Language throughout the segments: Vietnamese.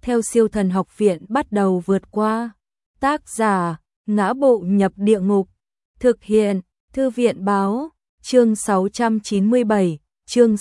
theo Siêu Thần Học Viện bắt đầu vượt qua. Tác giả: Ngã Bộ Nhập Địa Ngục. Thực hiện: Thư viện báo. Chương 697, chương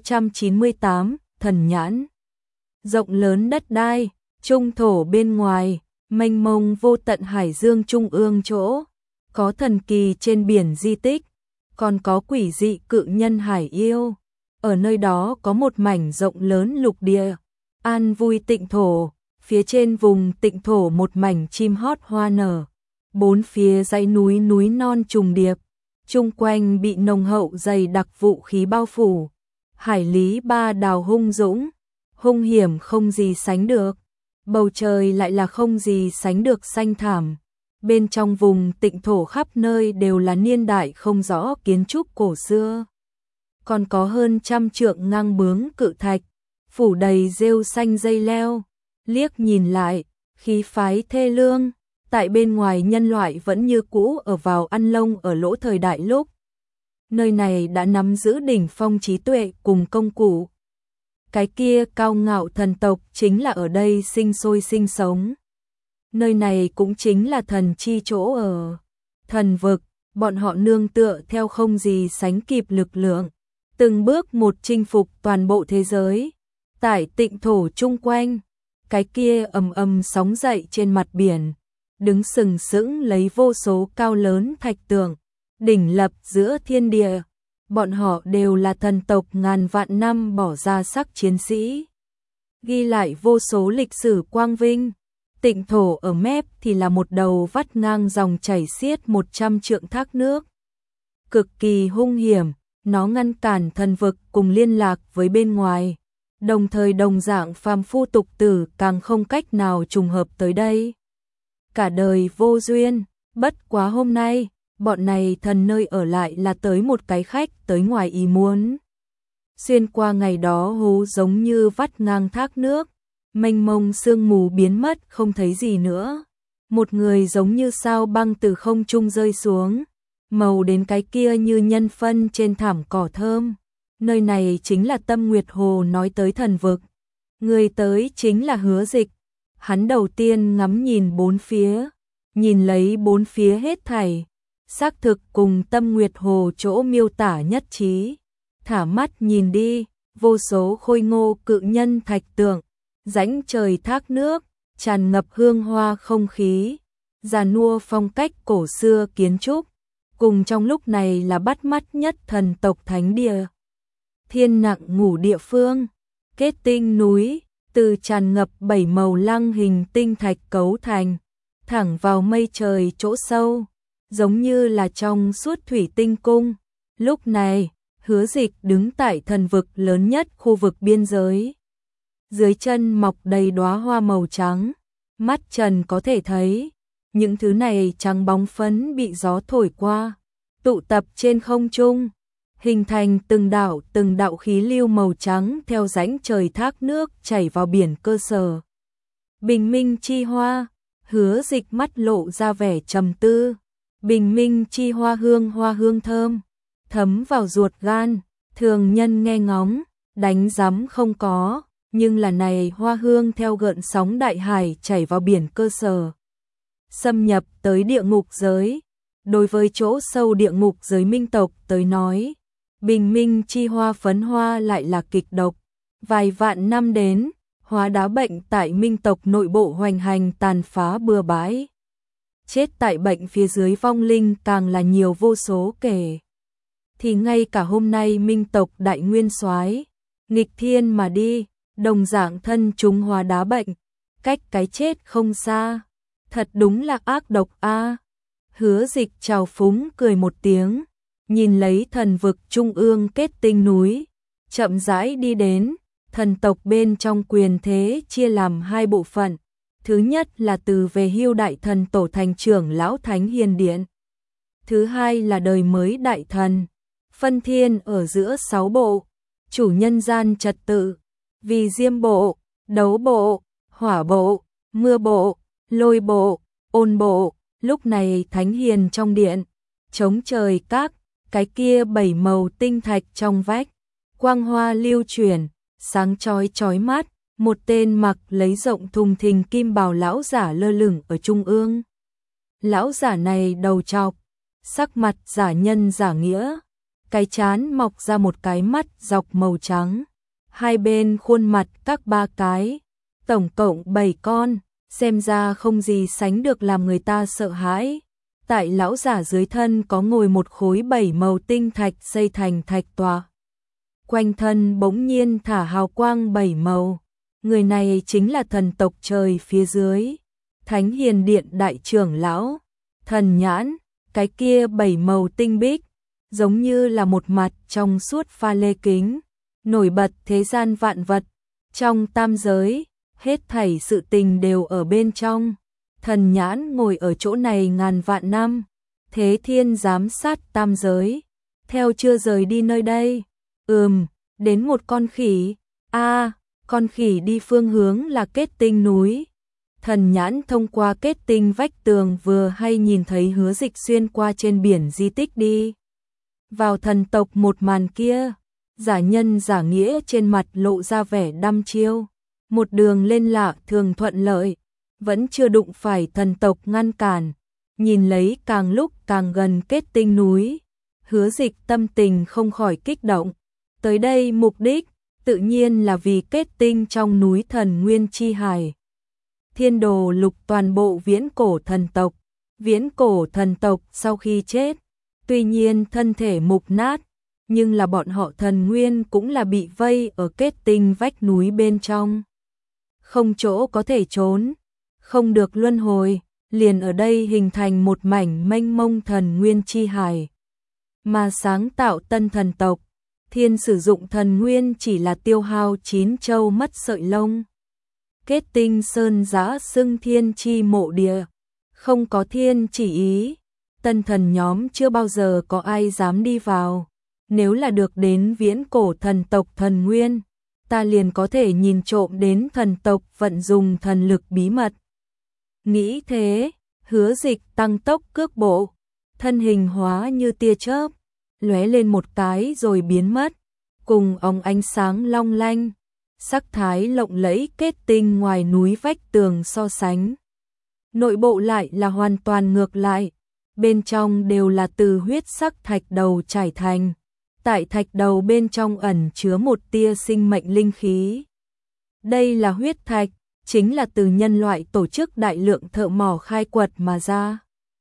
698, Thần Nhãn. Rộng lớn đất đai, trung thổ bên ngoài, mênh mông vô tận hải dương trung ương chỗ, có thần kỳ trên biển di tích, còn có quỷ dị cự nhân hải yêu. Ở nơi đó có một mảnh rộng lớn lục địa, an vui tịnh thổ, phía trên vùng tịnh thổ một mảnh chim hót hoa nở, bốn phía dãy núi núi non trùng điệp, chung quanh bị nồng hậu dày đặc vũ khí bao phủ. Hải lý ba đào hung dũng, hung hiểm không gì sánh được, bầu trời lại là không gì sánh được xanh thảm. Bên trong vùng tịnh thổ khắp nơi đều là niên đại không rõ kiến trúc cổ xưa. Còn có hơn 100 trượng ngang bướng cự thạch, phủ đầy rêu xanh dây leo, liếc nhìn lại, khí phái thê lương. Tại bên ngoài nhân loại vẫn như cũ ở vào ăn lông ở lỗ thời đại lúc. Nơi này đã nắm giữ đỉnh phong trí tuệ cùng công cụ. Cái kia cao ngạo thần tộc chính là ở đây sinh sôi sinh sống. Nơi này cũng chính là thần chi chỗ ở. Thần vực, bọn họ nương tựa theo không gì sánh kịp lực lượng, từng bước một chinh phục toàn bộ thế giới. Tại tịnh thổ chung quanh, cái kia ầm ầm sóng dậy trên mặt biển, đứng sừng sững lấy vô số cao lớn thạch tượng, đỉnh lập giữa thiên địa. Bọn họ đều là thần tộc ngàn vạn năm bỏ ra sắc chiến sĩ, ghi lại vô số lịch sử quang vinh. Tịnh thổ ở mép thì là một đầu vắt ngang dòng chảy xiết 100 trượng thác nước, cực kỳ hung hiểm, nó ngăn cản thần vực cùng liên lạc với bên ngoài, đồng thời đồng dạng phàm phu tục tử càng không cách nào trùng hợp tới đây. Cả đời vô duyên, bất quá hôm nay, bọn này thần nơi ở lại là tới một cái khách tới ngoài ý muốn. Xuyên qua ngày đó hố giống như vắt ngang thác nước, mênh mông sương mù biến mất không thấy gì nữa. Một người giống như sao băng từ không trung rơi xuống, màu đến cái kia như nhân phân trên thảm cỏ thơm. Nơi này chính là Tâm Nguyệt Hồ nói tới thần vực. Người tới chính là Hứa Dịch. Hắn đầu tiên ngắm nhìn bốn phía, nhìn lấy bốn phía hết thảy, xác thực cùng Tâm Nguyệt Hồ chỗ miêu tả nhất trí. Thả mắt nhìn đi, vô số khôi ngô cự nhân thạch tượng, rãnh trời thác nước, tràn ngập hương hoa không khí, già nua phong cách cổ xưa kiến trúc, cùng trong lúc này là bắt mắt nhất thần tộc thánh địa. Thiên nặng ngủ địa phương, kết tinh núi, từ tràn ngập 7 màu lăng hình tinh thạch cấu thành, thẳng vào mây trời chỗ sâu, giống như là trong suốt thủy tinh cung. Lúc này, Hứa Dịch đứng tại thần vực lớn nhất khu vực biên giới. Dưới chân mọc đầy đóa hoa màu trắng, mắt trần có thể thấy, những thứ này trắng bóng phấn bị gió thổi qua, tụ tập trên không trung, hình thành từng đạo khí lưu màu trắng theo rãnh trời thác nước chảy vào biển cơ sở. Bình minh chi hoa, Hứa Dịch mắt lộ ra vẻ trầm tư. Bình minh chi hoa hương thơm, thấm vào ruột gan, thường nhân nghe ngóng, đánh giấm không có, nhưng là này hoa hương theo gợn sóng đại hải chảy vào biển cơ sở, xâm nhập tới địa ngục giới. Đối với chỗ sâu địa ngục giới minh tộc tới nói, bình minh chi hoa phấn hoa lại là kịch độc. Vài vạn năm đến, hóa đá bệnh tại minh tộc nội bộ hoành hành tàn phá bừa bãi. Chết tại bệnh phía dưới vong linh càng là nhiều vô số kể. Thì ngay cả hôm nay minh tộc đại nguyên soái nghịch thiên mà đi, đồng dạng thân chúng hóa đá bệnh, cách cái chết không xa. Thật đúng là ác độc a. Hứa Dịch trào phúng cười một tiếng, nhìn lấy thần vực trung ương kết tinh núi, chậm rãi đi đến. Thần tộc bên trong quyền thế chia làm hai bộ phận. Thứ nhất là từ về hưu đại thần tổ thành trưởng lão Thánh Hiền Điện. Thứ hai là đời mới đại thần, phân thiên ở giữa 6 bộ, chủ nhân gian trật tự, vì diêm bộ, đấu bộ, hỏa bộ, mưa bộ, lôi bộ, ôn bộ. Lúc này Thánh Hiền trong điện, chống trời các, cái kia 7 màu tinh thạch trong vách, quang hoa lưu chuyển, sáng chói chói mắt, Một tên mặc lấy rộng thùng thình kim bào lão giả lơ lửng ở trung ương. Lão giả này đầu trọc, sắc mặt giả nhân giả nghĩa, cái trán mọc ra một cái mắt dọc màu trắng, hai bên khuôn mặt các ba cái, tổng cộng 7 con, xem ra không gì sánh được làm người ta sợ hãi. Tại lão giả dưới thân có ngồi một khối 7 màu tinh thạch xây thành thạch tọa. Quanh thân bỗng nhiên thả hào quang 7 màu. Người này chính là thần tộc trời phía dưới, Thánh Hiền Điện đại trưởng lão, Thần Nhãn. Cái kia 7 màu tinh bích, giống như là một mặt trong suốt pha lê kính, nổi bật thế gian vạn vật. Trong tam giới, hết thảy sự tình đều ở bên trong. Thần Nhãn ngồi ở chỗ này ngàn vạn năm, Thế Thiên giám sát tam giới, theo chưa rời đi nơi đây. Đến một con khỉ. Con khỉ đi phương hướng là Kết Tinh núi. Thần Nhãn thông qua kết tinh vách tường vừa hay nhìn thấy Hứa Dịch xuyên qua trên biển di tích đi vào thần tộc. Một màn kia, giả nhân giả nghĩa trên mặt lộ ra vẻ đăm chiêu. Một đường lên lạ thường thuận lợi, vẫn chưa đụng phải thần tộc ngăn cản. Nhìn lấy càng lúc càng gần kết tinh núi, Hứa Dịch tâm tình không khỏi kích động. Tới đây mục đích tự nhiên là vì kết tinh trong núi Thần Nguyên Chi Hải. Thiên đồ lục toàn bộ viễn cổ thần tộc. Viễn cổ thần tộc sau khi chết, tuy nhiên thân thể mục nát, nhưng là bọn họ thần nguyên cũng là bị vây ở kết tinh vách núi bên trong. Không chỗ có thể trốn, không được luân hồi, liền ở đây hình thành một mảnh mênh mông thần nguyên chi hải. Mà sáng tạo tân thần tộc, thiên sử dụng thần nguyên chỉ là tiêu hao 9 châu mất sợi lông. Kết tinh sơn giã xưng thiên chi mộ địa, không có thiên chỉ ý, tân thần nhóm chưa bao giờ có ai dám đi vào. Nếu là được đến viễn cổ thần tộc thần nguyên, ta liền có thể nhìn trộm đến thần tộc vận dùng thần lực bí mật. Nghĩ thế, Hứa Dịch tăng tốc cước bộ, thân hình hóa như tia chớp, lóe lên một cái rồi biến mất, cùng óng ánh sáng long lanh, sắc thái lộng lẫy kết tinh ngoài núi vách tường so sánh. Nội bộ lại là hoàn toàn ngược lại, bên trong đều là từ huyết sắc thạch đầu trải thành. Tại thạch đầu bên trong ẩn chứa một tia sinh mệnh linh khí. Đây là huyết thạch, chính là từ nhân loại tổ chức đại lượng thợ mỏ khai quật mà ra.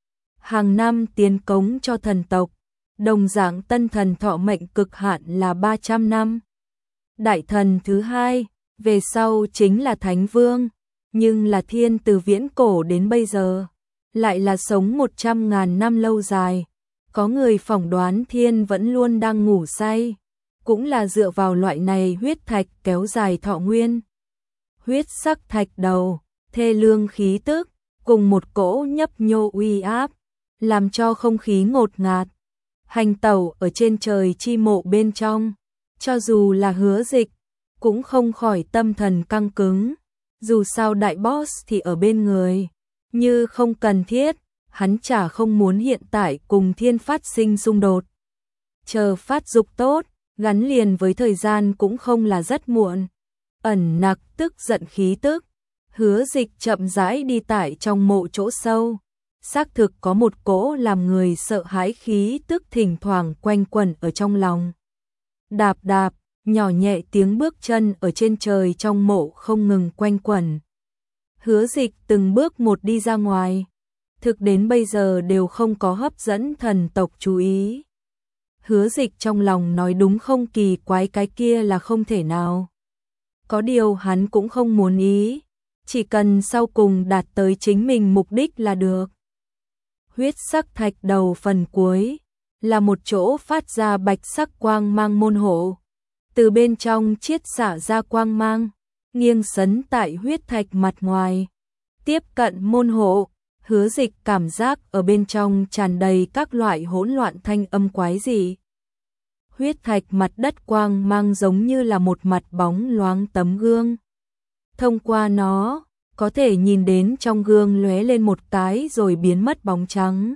Hàng năm tiến cống cho thần tộc, đồng dạng tân thần thọ mệnh cực hạn là 300 năm. Đại thần thứ hai, về sau chính là Thánh Vương, nhưng là thiên từ viễn cổ đến bây giờ, lại là sống 100.000 năm lâu dài. Có người phỏng đoán thiên vẫn luôn đang ngủ say, cũng là dựa vào loại này huyết thạch kéo dài thọ nguyên. Huyết sắc thạch đầu, thê lương khí tức, cùng một cỗ nhấp nhô uy áp, làm cho không khí ngột ngạt. Hành tẩu ở trên trời chi mộ bên trong, cho dù là Hứa Dịch, cũng không khỏi tâm thần căng cứng. Dù sao đại boss thì ở bên người, như không cần thiết, hắn chả không muốn hiện tại cùng thiên phát sinh xung đột. Chờ phát dục tốt, gắn liền với thời gian cũng không là rất muộn. Ẩn nặc tức giận khí tức, Hứa Dịch chậm rãi đi tại trong mộ chỗ sâu. Xác thực có một cỗ làm người sợ hãi khí tức thỉnh thoảng quanh quẩn ở trong lòng. Đạp đạp, nhỏ nhẹ tiếng bước chân ở trên trời trong mộ không ngừng quanh quẩn. Hứa Dịch từng bước một đi ra ngoài, thực đến bây giờ đều không có hấp dẫn thần tộc chú ý. Hứa Dịch trong lòng nói đúng không kỳ quái, cái kia là không thể nào. Có điều hắn cũng không muốn ý, chỉ cần sau cùng đạt tới chính mình mục đích là được. Huyết sắc thạch đầu phần cuối là một chỗ phát ra bạch sắc quang mang môn hộ, từ bên trong chiết xả ra quang mang, nghiêng sấn tại huyết thạch mặt ngoài. Tiếp cận môn hộ, Hứa Dịch cảm giác ở bên trong tràn đầy các loại hỗn loạn thanh âm quái dị. Huyết thạch mặt đất quang mang giống như là một mặt bóng loáng tấm gương. Thông qua nó, có thể nhìn đến trong gương lóe lên một cái rồi biến mất bóng trắng.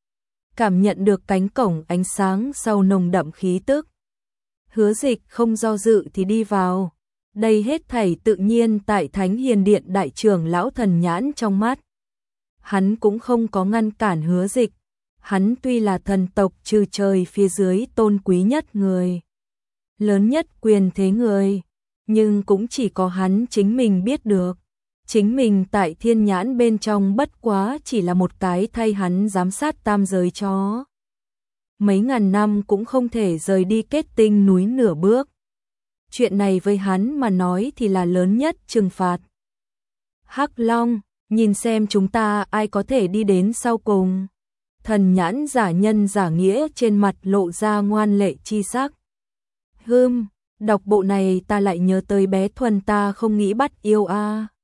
Cảm nhận được cánh cổng ánh sáng sau nồng đậm khí tức, Hứa Dịch không do dự thì đi vào. Đây hết thảy tự nhiên tại Thánh Hiền Điện đại trưởng lão Thần Nhãn trong mắt. Hắn cũng không có ngăn cản Hứa Dịch. Hắn tuy là thần tộc trừ trời phía dưới tôn quý nhất người, lớn nhất quyền thế người, nhưng cũng chỉ có hắn chính mình biết được. Chính mình tại Thiên Nhãn bên trong bất quá chỉ là một cái thay hắn giám sát tam giới chó. Mấy ngàn năm cũng không thể rời đi Kết Tinh núi nửa bước. Chuyện này với hắn mà nói thì là lớn nhất trừng phạt. Hắc Long, nhìn xem chúng ta ai có thể đi đến sau cùng. Thần Nhãn giả nhân giả nghĩa trên mặt lộ ra ngoan lệ chi sắc. Đọc bộ này ta lại nhớ tới bé Thuần ta không nghĩ bắt yêu a.